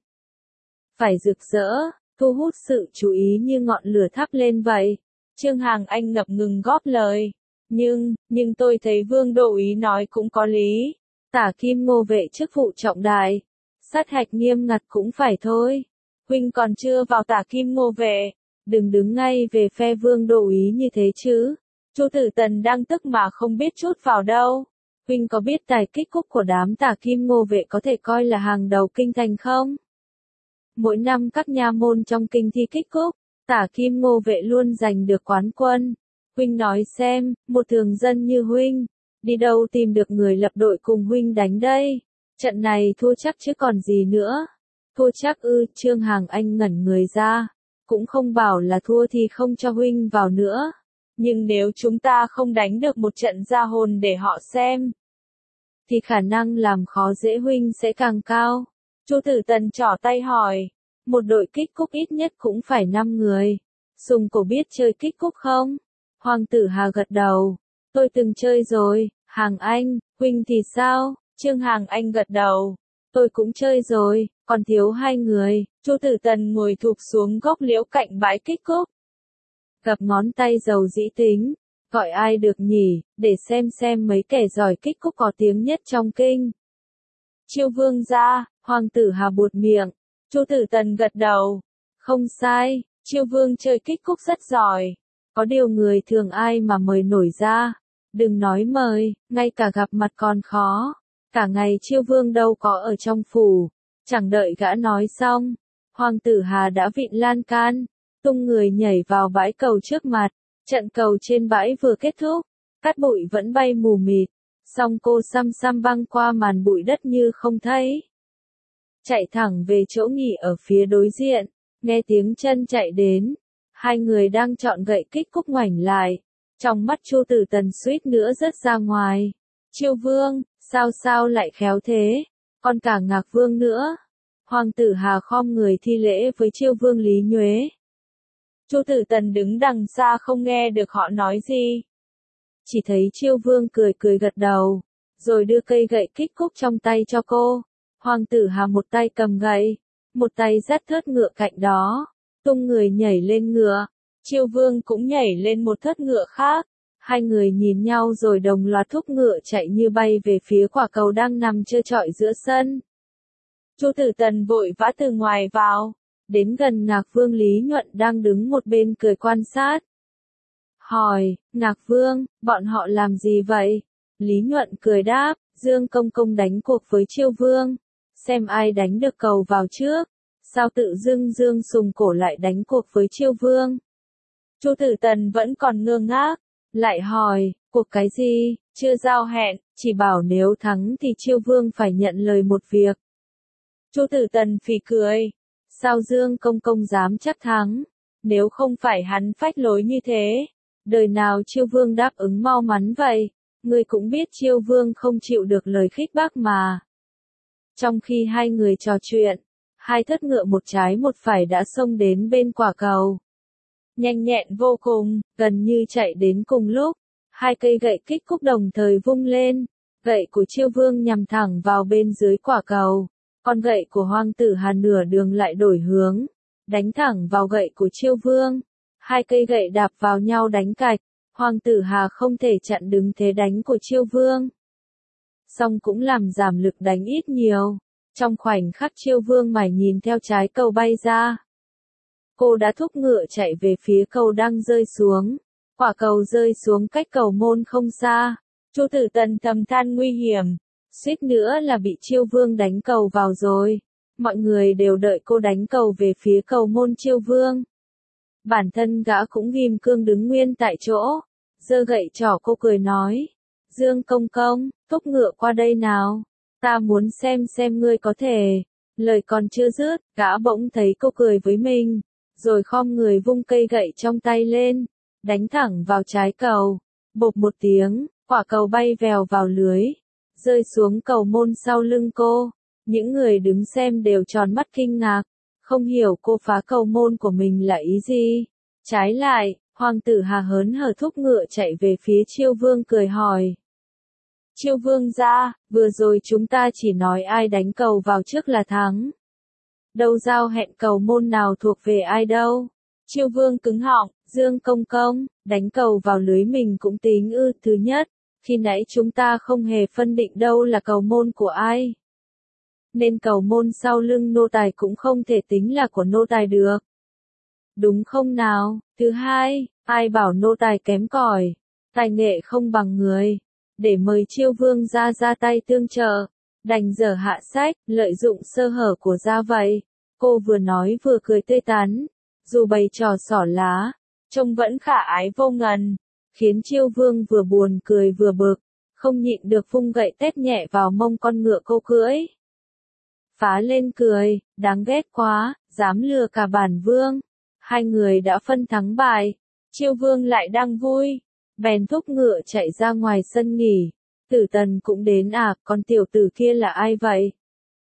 Phải rực rỡ, thu hút sự chú ý như ngọn lửa thắp lên vậy. Trương Hàng Anh ngập ngừng góp lời. Nhưng, nhưng tôi thấy Vương Đô úy nói cũng có lý. Tả Kim Ngô vệ chức vụ trọng đại, sát hạch nghiêm ngặt cũng phải thôi. Huynh còn chưa vào Tả Kim Ngô vệ, đừng đứng ngay về phe Vương Đô úy như thế chứ. Chu Tử Tần đang tức mà không biết chút vào đâu. Huynh có biết tài kích cúc của đám Tả Kim Ngô vệ có thể coi là hàng đầu kinh thành không? Mỗi năm các nha môn trong kinh thi kích cúc, Tả Kim Ngô vệ luôn giành được quán quân. Huynh nói xem, một thường dân như huynh, đi đâu tìm được người lập đội cùng huynh đánh đây? Trận này thua chắc chứ còn gì nữa. Thua chắc ư? Trương Hàng Anh ngẩn người ra, cũng không bảo là thua thì không cho huynh vào nữa. Nhưng nếu chúng ta không đánh được một trận ra hồn để họ xem, thì khả năng làm khó dễ huynh sẽ càng cao. Chu Tử Tần trỏ tay hỏi, một đội kích cúc ít nhất cũng phải năm người. Sùng Cổ biết chơi kích cúc không? Hoàng Tử Hà gật đầu, tôi từng chơi rồi. Hàng Anh, huynh thì sao? Trương Hàng Anh gật đầu, tôi cũng chơi rồi, còn thiếu hai người. Chu Tử Tần ngồi thụp xuống gốc liễu cạnh bãi kích cúc, gập ngón tay dầu dĩ tính, gọi ai được nhỉ, để xem xem mấy kẻ giỏi kích cúc có tiếng nhất trong kinh. Chiêu Vương gia. Hoàng Tử Hà buột miệng. Chu Tử Tần gật đầu, không sai, Chiêu Vương chơi kích cúc rất giỏi, có điều người thường ai mà mời nổi ra, đừng nói mời, ngay cả gặp mặt còn khó. Cả ngày Chiêu Vương đâu có ở trong phủ. Chẳng đợi gã nói xong, Hoàng Tử Hà đã vịn lan can, tung người nhảy vào bãi cầu trước mặt. Trận cầu trên bãi vừa kết thúc, cát bụi vẫn bay mù mịt, song cô xăm xăm băng qua màn bụi đất như không thấy. Chạy thẳng về chỗ nghỉ ở phía đối diện, nghe tiếng chân chạy đến, hai người đang chọn gậy kích cúc ngoảnh lại, trong mắt Chu Tử Tần suýt nữa rớt ra ngoài. Chiêu Vương, sao sao lại khéo thế, còn cả Ngạc Vương nữa. Hoàng Tử Hà khom người thi lễ với Chiêu Vương Lý Nhuế. Chu Tử Tần đứng đằng xa không nghe được họ nói gì. Chỉ thấy Chiêu Vương cười cười gật đầu, rồi đưa cây gậy kích cúc trong tay cho cô. Hoàng Tử Hà một tay cầm gậy, một tay dắt thớt ngựa cạnh đó, tung người nhảy lên ngựa. Chiêu Vương cũng nhảy lên một thớt ngựa khác. Hai người nhìn nhau rồi đồng loạt thúc ngựa chạy như bay về phía quả cầu đang nằm trơ trọi giữa sân. Chu Tử Tần vội vã từ ngoài vào, đến gần Ngạc Vương Lý Nhuận đang đứng một bên cười quan sát. Hỏi, Ngạc Vương, bọn họ làm gì vậy? Lý Nhuận cười đáp, Dương Công Công đánh cuộc với Chiêu Vương, xem ai đánh được cầu vào trước. Sao tự dưng Dương Sùng Cổ lại đánh cuộc với Chiêu Vương? Chu Tử Tần vẫn còn ngơ ngác, lại hỏi, cuộc cái gì? Chưa giao hẹn, chỉ bảo nếu thắng thì Chiêu Vương phải nhận lời một việc. Chu Tử Tần phì cười, sao Dương Công Công dám chắc thắng? Nếu không phải hắn phách lối như thế, đời nào Chiêu Vương đáp ứng mau mắn vậy? Ngươi cũng biết Chiêu Vương không chịu được lời khích bác mà. Trong khi hai người trò chuyện, hai thất ngựa một trái một phải đã xông đến bên quả cầu. Nhanh nhẹn vô cùng, gần như chạy đến cùng lúc, hai cây gậy kích cúc đồng thời vung lên, gậy của Chiêu Vương nhằm thẳng vào bên dưới quả cầu, còn gậy của Hoàng tử Hà nửa đường lại đổi hướng, đánh thẳng vào gậy của Chiêu Vương. Hai cây gậy đạp vào nhau đánh cạch, Hoàng tử Hà không thể chặn đứng thế đánh của Chiêu Vương. Song cũng làm giảm lực đánh ít nhiều. Trong khoảnh khắc Chiêu Vương mải nhìn theo trái cầu bay ra. Cô đã thúc ngựa chạy về phía cầu đang rơi xuống. Quả cầu rơi xuống cách cầu môn không xa. Chu Tử Tần thầm than nguy hiểm. Suýt nữa là bị Chiêu Vương đánh cầu vào rồi. Mọi người đều đợi cô đánh cầu về phía cầu môn Chiêu Vương. Bản thân gã cũng ghim cương đứng nguyên tại chỗ. Giơ gậy trỏ cô cười nói. Dương công công, thúc ngựa qua đây nào. Ta muốn xem xem ngươi có thể. Lời còn chưa dứt, gã bỗng thấy cô cười với mình. Rồi khom người vung cây gậy trong tay lên. Đánh thẳng vào trái cầu. Bộp một tiếng, quả cầu bay vèo vào lưới. Rơi xuống cầu môn sau lưng cô. Những người đứng xem đều tròn mắt kinh ngạc. Không hiểu cô phá cầu môn của mình là ý gì. Trái lại, Hoàng tử Hà hớn hở thúc ngựa chạy về phía Chiêu Vương cười hỏi. Chiêu Vương gia, vừa rồi chúng ta chỉ nói ai đánh cầu vào trước là thắng. Đâu giao hẹn cầu môn nào thuộc về ai đâu. Chiêu Vương cứng họng, Dương công công, đánh cầu vào lưới mình cũng tính ư. Thứ nhất, khi nãy chúng ta không hề phân định đâu là cầu môn của ai. Nên cầu môn sau lưng nô tài cũng không thể tính là của nô tài được. Đúng không nào? Thứ hai, ai bảo nô tài kém cỏi, tài nghệ không bằng người. Để mời Chiêu Vương gia ra tay tương trợ, đành dở hạ sách, lợi dụng sơ hở của gia vậy. Cô vừa nói vừa cười tươi tắn, dù bày trò xỏ lá, trông vẫn khả ái vô ngần, khiến Chiêu Vương vừa buồn cười vừa bực, không nhịn được vung gậy tét nhẹ vào mông con ngựa cô cưỡi. Phá lên cười, đáng ghét quá, dám lừa cả bản vương. Hai người đã phân thắng bại, Chiêu Vương lại đang vui. Bèn thúc ngựa chạy ra ngoài sân nghỉ. Tử Tần cũng đến à, con tiểu tử kia là ai vậy?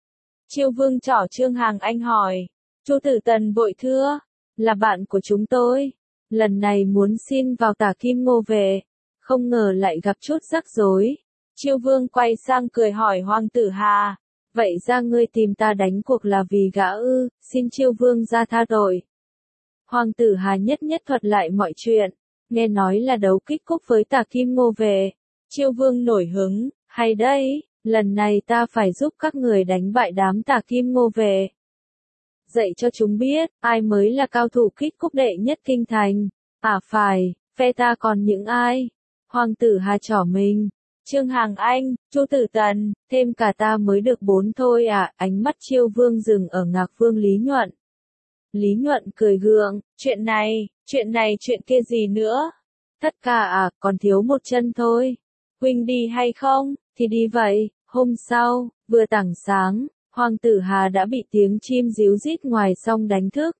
Chiêu Vương trỏ Trương Hàng Anh hỏi. Chu Tử Tần vội thưa, là bạn của chúng tôi. Lần này muốn xin vào Tả Kim Ngô về, không ngờ lại gặp chút rắc rối. Chiêu Vương quay sang cười hỏi Hoàng tử Hà, vậy ra ngươi tìm ta đánh cuộc là vì gã ư? Xin Chiêu Vương ra tha tội. Hoàng tử Hà nhất nhất thuật lại mọi chuyện. Nghe nói là đấu kích cúc với Tả Kim Ngô về. Chiêu Vương nổi hứng, hay đấy, lần này ta phải giúp các người đánh bại đám Tả Kim Ngô về. Dạy cho chúng biết, ai mới là cao thủ kích cúc đệ nhất kinh thành. À phải, phe ta còn những ai? Hoàng tử Hà trỏ mình. Trương Hàng Anh, Chu Tử Tần, thêm cả ta mới được bốn thôi à. Ánh mắt Chiêu Vương dừng ở Ngạc Vương Lý Nhuận. Lý Nhuận cười gượng, chuyện này, chuyện này chuyện kia gì nữa? Tất cả à, còn thiếu một chân thôi. Huynh đi hay không? Thì đi vậy. Hôm sau, vừa tảng sáng, Hoàng tử Hà đã bị tiếng chim ríu rít ngoài song đánh thức.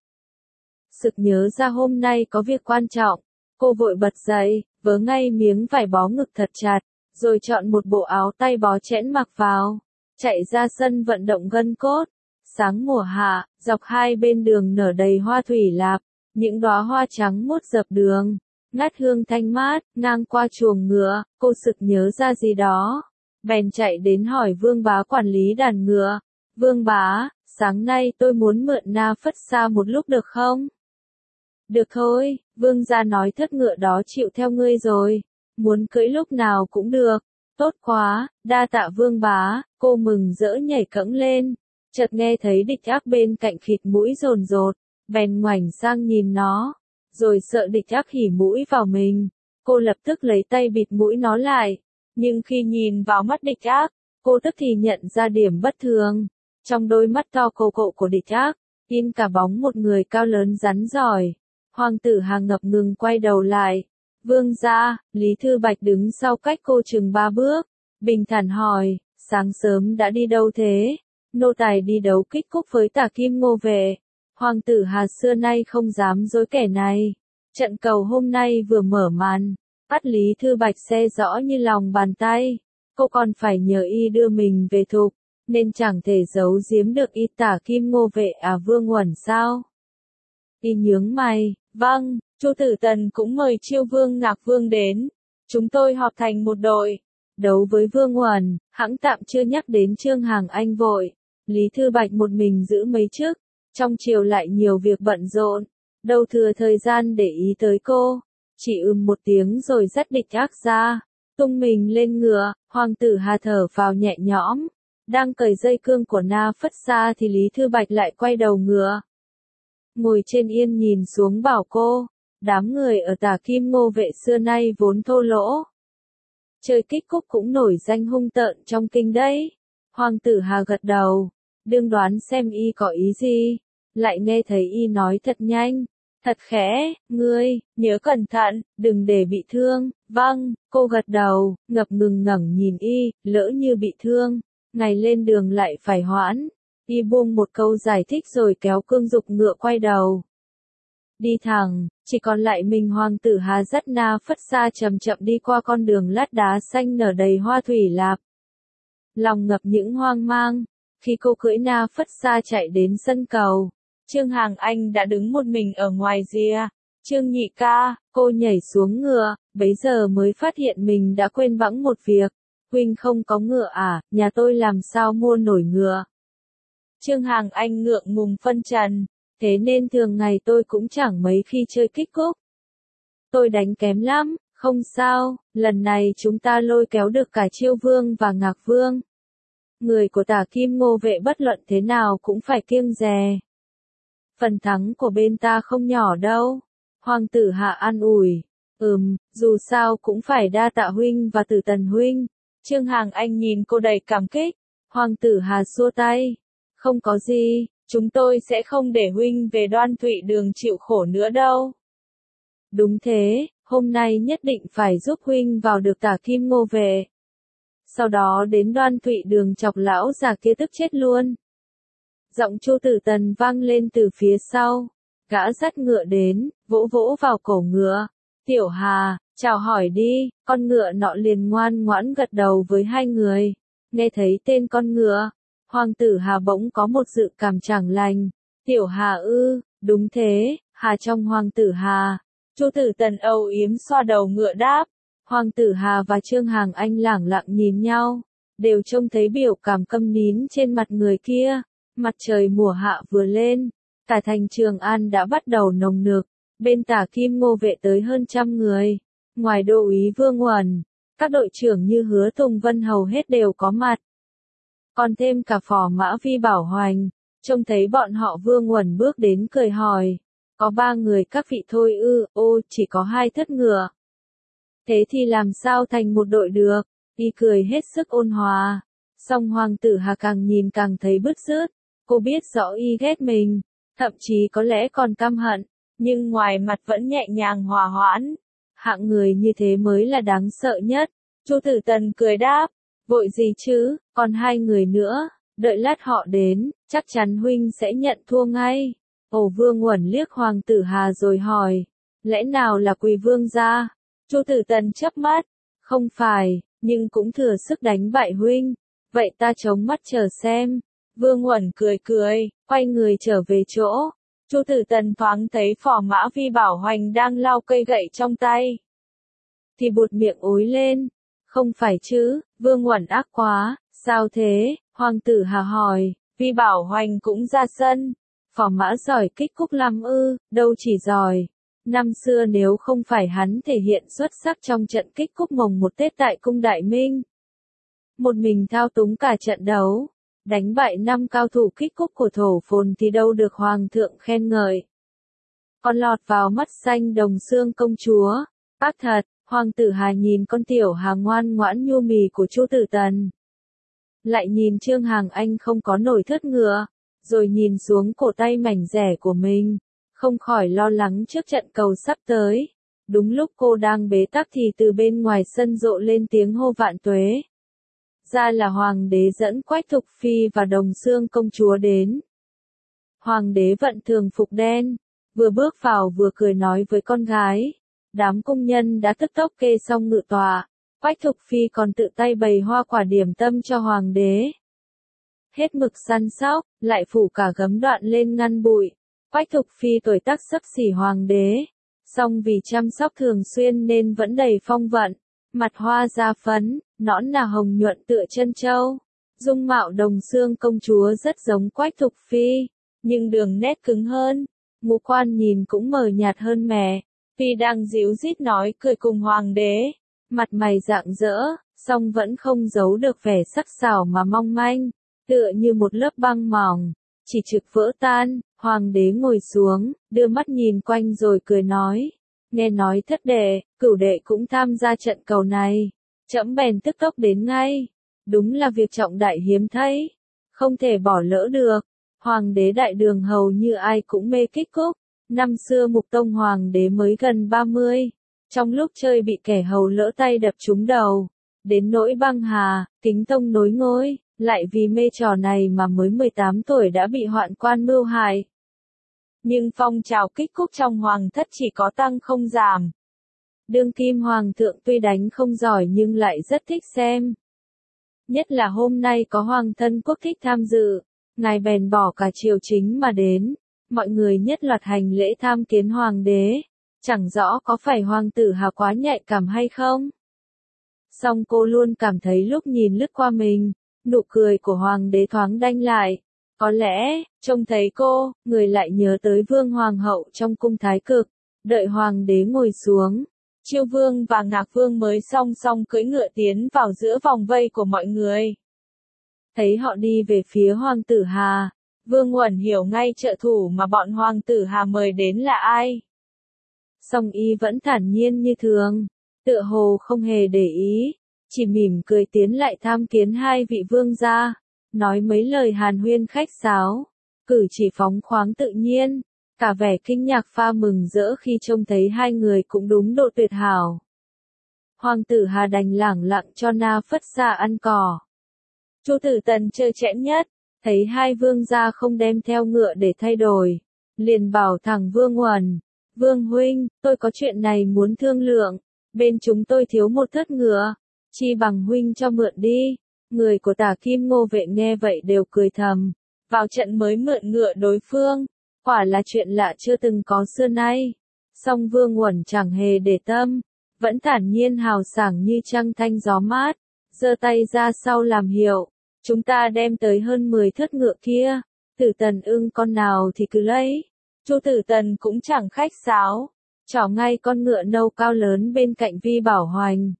Sực nhớ ra hôm nay có việc quan trọng, cô vội bật dậy, vớ ngay miếng vải bó ngực thật chặt, rồi chọn một bộ áo tay bó chẽn mặc vào, chạy ra sân vận động gân cốt. Sáng mùa hạ, dọc hai bên đường nở đầy hoa thủy lạp, những đóa hoa trắng muốt dập đường, ngát hương thanh mát, ngang qua chuồng ngựa, cô sực nhớ ra gì đó. Bèn chạy đến hỏi Vương Bá quản lý đàn ngựa. Vương Bá, sáng nay tôi muốn mượn Na Phất Sa một lúc được không? Được thôi, Vương gia nói thất ngựa đó chịu theo ngươi rồi. Muốn cưỡi lúc nào cũng được. Tốt quá, đa tạ Vương Bá, cô mừng rỡ nhảy cẫng lên. Chợt nghe thấy địch ác bên cạnh khịt mũi rồn rột, bèn ngoảnh sang nhìn nó, rồi sợ địch ác hỉ mũi vào mình. Cô lập tức lấy tay bịt mũi nó lại, nhưng khi nhìn vào mắt địch ác, cô tức thì nhận ra điểm bất thường. Trong đôi mắt to khô khộ của địch ác, in cả bóng một người cao lớn rắn giỏi. Hoàng tử Hà ngập ngừng quay đầu lại. Vương gia, Lý Thư Bạch đứng sau cách cô chừng ba bước, bình thản hỏi, sáng sớm đã đi đâu thế? Nô tài đi đấu kích cúc với Tả Kim Ngô về. Hoàng tử Hà xưa nay không dám dối kẻ này. Trận cầu hôm nay vừa mở màn, bắt Lý Thư Bạch xe rõ như lòng bàn tay. Cô còn phải nhờ y đưa mình về thục. nên chẳng thể giấu giếm được y tả kim ngô vệ à Vương Uẩn sao? Y nhướng mày, vâng, Chu Tử Tần cũng mời Chiêu Vương Ngạc Vương đến. Chúng tôi họp thành một đội. Đấu với Vương Uẩn, hãng tạm chưa nhắc đến Trương Hằng Anh vội. Lý Thư Bạch một mình giữ mấy chức, trong triều lại nhiều việc bận rộn, đâu thừa thời gian để ý tới cô. Chỉ ừm một tiếng rồi dắt địch ác ra, tung mình lên ngựa, Hoàng tử Hà thở vào nhẹ nhõm. Đang cởi dây cương của Na Phất ra thì Lý Thư Bạch lại quay đầu ngựa. Ngồi trên yên nhìn xuống bảo cô, đám người ở Tả Kim Ngô vệ xưa nay vốn thô lỗ. Chơi kích cúc cũng nổi danh hung tợn trong kinh đấy. Hoàng tử Hà gật đầu, đương đoán xem y có ý gì, lại nghe thấy y nói thật nhanh, thật khẽ, ngươi, nhớ cẩn thận, đừng để bị thương. Vâng, cô gật đầu, ngập ngừng ngẩng nhìn y, lỡ như bị thương, ngày lên đường lại phải hoãn. Y buông một câu giải thích rồi kéo cương dục ngựa quay đầu. Đi thẳng, chỉ còn lại mình Hoàng tử Hà dắt Na Phất Sa chậm chậm đi qua con đường lát đá xanh nở đầy hoa thủy lạp. Lòng ngập những hoang mang, khi cô cưỡi Na Phất Sa chạy đến sân cầu, Trương Hằng Anh đã đứng một mình ở ngoài rìa. Trương nhị ca, cô nhảy xuống ngựa, bấy giờ mới phát hiện mình đã quên bẵng một việc. Huynh không có ngựa à, nhà tôi làm sao mua nổi ngựa. Trương Hằng Anh ngượng ngùng phân trần, thế nên thường ngày tôi cũng chẳng mấy khi chơi kích cúc. Tôi đánh kém lắm, không sao, lần này chúng ta lôi kéo được cả Chiêu Vương và Ngạc Vương. Người của Tả Kim Ngô vệ bất luận thế nào cũng phải kiêng dè. Phần thắng của bên ta không nhỏ đâu. Hoàng tử Hạ an ủi, ừm, dù sao cũng phải đa tạ huynh và Tử Tần huynh. Trương Hằng Anh nhìn cô đầy cảm kích. Hoàng tử Hà xua tay, không có gì, chúng tôi sẽ không để huynh về Đoan Thụy Đường chịu khổ nữa đâu. Đúng thế, hôm nay nhất định phải giúp huynh vào được Tả Kim Ngô vệ. Sau đó đến Đoan Thụy Đường chọc lão già kia tức chết luôn. Giọng Chu Tử Tần vang lên từ phía sau, gã dắt ngựa đến, vỗ vỗ vào cổ ngựa. Tiểu Hà, chào hỏi đi. Con ngựa nọ liền ngoan ngoãn gật đầu với hai người. Nghe thấy tên con ngựa, Hoàng tử Hà bỗng có một dự cảm chẳng lành. Tiểu Hà ư, đúng thế, Hà trong Hoàng tử Hà. Chu Tử Tần âu yếm xoa đầu ngựa đáp. Hoàng tử Hà và Trương Hằng Anh lẳng lặng nhìn nhau, đều trông thấy biểu cảm câm nín trên mặt người kia. Mặt trời mùa hạ vừa lên, cả thành Trường An đã bắt đầu nồng nực. Bên Tả Kim Ngô vệ tới hơn trăm người. Ngoài đô úy Vương Uẩn, các đội trưởng như Hứa Tùng Vân hầu hết đều có mặt. Còn thêm cả phò mã Vi Bảo Hoành, trông thấy bọn họ Vương Uẩn bước đến cười hỏi. Có ba người các vị thôi ư, ô, chỉ có hai thất ngựa. Thế thì làm sao thành một đội được, y cười hết sức ôn hòa. Song Hoàng tử Hà càng nhìn càng thấy bứt rứt, cô biết rõ y ghét mình, thậm chí có lẽ còn căm hận, nhưng ngoài mặt vẫn nhẹ nhàng hòa hoãn. Hạng người như thế mới là đáng sợ nhất. Chu Tử Tần cười đáp, vội gì chứ, còn hai người nữa, đợi lát họ đến, chắc chắn huynh sẽ nhận thua ngay. Ổ Vương Uẩn liếc Hoàng tử Hà rồi hỏi, lẽ nào là Quỳ Vương gia? Chu Tử Tần chớp mắt, không phải, nhưng cũng thừa sức đánh bại huynh, vậy ta chống mắt chờ xem. Vương Uẩn cười cười, quay người trở về chỗ. Chu Tử Tần thoáng thấy phò mã Vi Bảo Hoành đang lau cây gậy trong tay, thì buột miệng ối lên. Không phải chứ, Vương Uẩn ác quá, sao thế? Hoàng tử Hà hỏi. Vi Bảo Hoành cũng ra sân. Phò mã giỏi kích cúc lắm ư? Đâu chỉ giỏi. Năm xưa nếu không phải hắn thể hiện xuất sắc trong trận kích cúc mồng một Tết tại cung Đại Minh, một mình thao túng cả trận đấu, đánh bại năm cao thủ kích cúc của Thổ Phồn thì đâu được Hoàng thượng khen ngợi. Còn lọt vào mắt xanh Đồng Xương công chúa. Ác thật. Hoàng tử Hà nhìn con tiểu Hà ngoan ngoãn nhu mì của Chu Tử Tần, lại nhìn Trương Hằng Anh không có nổi thất ngựa, rồi nhìn xuống cổ tay mảnh rẻ của mình, không khỏi lo lắng trước trận cầu sắp tới. Đúng lúc cô đang bế tắc thì từ bên ngoài sân rộ lên tiếng hô vạn tuế. Ra là Hoàng đế dẫn Quách Thục Phi và Đồng Xương công chúa đến. Hoàng đế vận thường phục đen, vừa bước vào vừa cười nói với con gái. Đám công nhân đã tức tốc kê xong ngự tọa, Quách Thục Phi còn tự tay bày hoa quả điểm tâm cho Hoàng đế. hết mực săn sóc, lại phủ cả gấm đoạn lên ngăn bụi. Quách Thục Phi tuổi tác xấp xỉ hoàng đế, song vì chăm sóc thường xuyên nên vẫn đầy phong vận, mặt hoa da phấn, nõn nà hồng nhuận tựa chân châu. Dung mạo đồng xương công chúa rất giống Quách Thục Phi, nhưng đường nét cứng hơn, ngũ quan nhìn cũng mờ nhạt hơn mẹ. Phi đang díu dít nói cười cùng hoàng đế, mặt mày rạng rỡ, song vẫn không giấu được vẻ sắc sảo mà mong manh, tựa như một lớp băng mỏng, chỉ trực vỡ tan. Hoàng đế ngồi xuống, đưa mắt nhìn quanh rồi cười nói, nghe nói thất đệ, cửu đệ cũng tham gia trận cầu này, trẫm bèn tức tốc đến ngay, đúng là việc trọng đại hiếm thấy, không thể bỏ lỡ được. Hoàng đế đại đường hầu như ai cũng mê kích cúc, năm xưa Mục Tông hoàng đế mới gần ba mươi, trong lúc chơi bị kẻ hầu lỡ tay đập trúng đầu, đến nỗi băng hà, Kính Tông nối ngôi, lại vì mê trò này mà mới mười tám tuổi đã bị hoạn quan mưu hại. Nhưng phong trào kích cúc trong hoàng thất chỉ có tăng không giảm. Đương kim hoàng thượng tuy đánh không giỏi nhưng lại rất thích xem. Nhất là hôm nay có hoàng thân quốc thích tham dự, ngài bèn bỏ cả triều chính mà đến, mọi người nhất loạt hành lễ tham kiến hoàng đế, chẳng rõ có phải hoàng tử Hà quá nhạy cảm hay không. Song cô luôn cảm thấy lúc nhìn lướt qua mình, nụ cười của hoàng đế thoáng đanh lại. Có lẽ, trông thấy cô, người lại nhớ tới vương hoàng hậu trong cung thái cực. Đợi hoàng đế ngồi xuống, Chiêu vương và Ngạc vương mới song song cưỡi ngựa tiến vào giữa vòng vây của mọi người. Thấy họ đi về phía hoàng tử Hà, Vương Uẩn hiểu ngay trợ thủ mà bọn hoàng tử Hà mời đến là ai. Song y vẫn thản nhiên như thường, tựa hồ không hề để ý, chỉ mỉm cười tiến lại tham kiến hai vị vương gia, nói mấy lời hàn huyên khách sáo, cử chỉ phóng khoáng tự nhiên, cả vẻ kinh ngạc pha mừng rỡ khi trông thấy hai người cũng đúng độ tuyệt hảo. Hoàng tử Hà đành lẳng lặng cho Na Phất Xa ăn cỏ. Chu Tử Tần trơ trẽn nhất, thấy hai vương gia không đem theo ngựa để thay đổi, liền bảo thẳng Vương Uẩn, Vương huynh, tôi có chuyện này muốn thương lượng, bên chúng tôi thiếu một thất ngựa, chi bằng huynh cho mượn đi. Người của Tả Kim Ngô vệ nghe vậy đều cười thầm, vào trận mới mượn ngựa đối phương, quả là chuyện lạ chưa từng có xưa nay. Song Vương Uẩn chẳng hề để tâm, vẫn thản nhiên hào sảng như trăng thanh gió mát, giơ tay ra sau làm hiệu, chúng ta đem tới hơn mười thất ngựa kia, Tử Tần ưng con nào thì cứ lấy. Chu Tử Tần cũng chẳng khách sáo, trỏ ngay con ngựa nâu cao lớn bên cạnh Vi Bảo Hoành.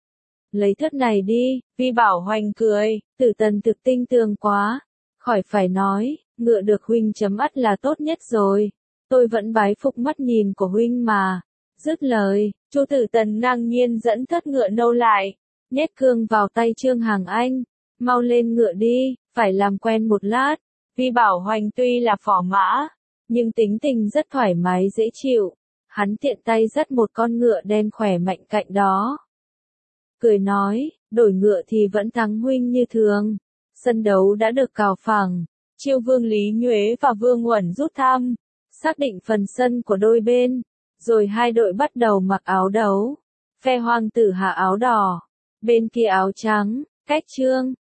Lấy thất này đi, Vi Bảo Hoành cười, Tử Tần thực tinh tường quá, khỏi phải nói, ngựa được huynh chấm ắt là tốt nhất rồi, tôi vẫn bái phục mắt nhìn của huynh mà. Dứt lời, Chu Tử Tần ngang nhiên dẫn thất ngựa nâu lại, nhét cương vào tay Trương Hằng Anh, mau lên ngựa đi, phải làm quen một lát. Vi Bảo Hoành tuy là phò mã, nhưng tính tình rất thoải mái dễ chịu, hắn tiện tay dắt một con ngựa đen khỏe mạnh cạnh đó. Cười nói, đổi ngựa thì vẫn thắng huynh như thường. Sân đấu đã được cào phẳng, Chiêu vương Lý Nhuế và Vương Uẩn rút thăm, xác định phần sân của đôi bên, rồi hai đội bắt đầu mặc áo đấu. Phe hoàng tử Hà áo đỏ, bên kia áo trắng, cách Trương,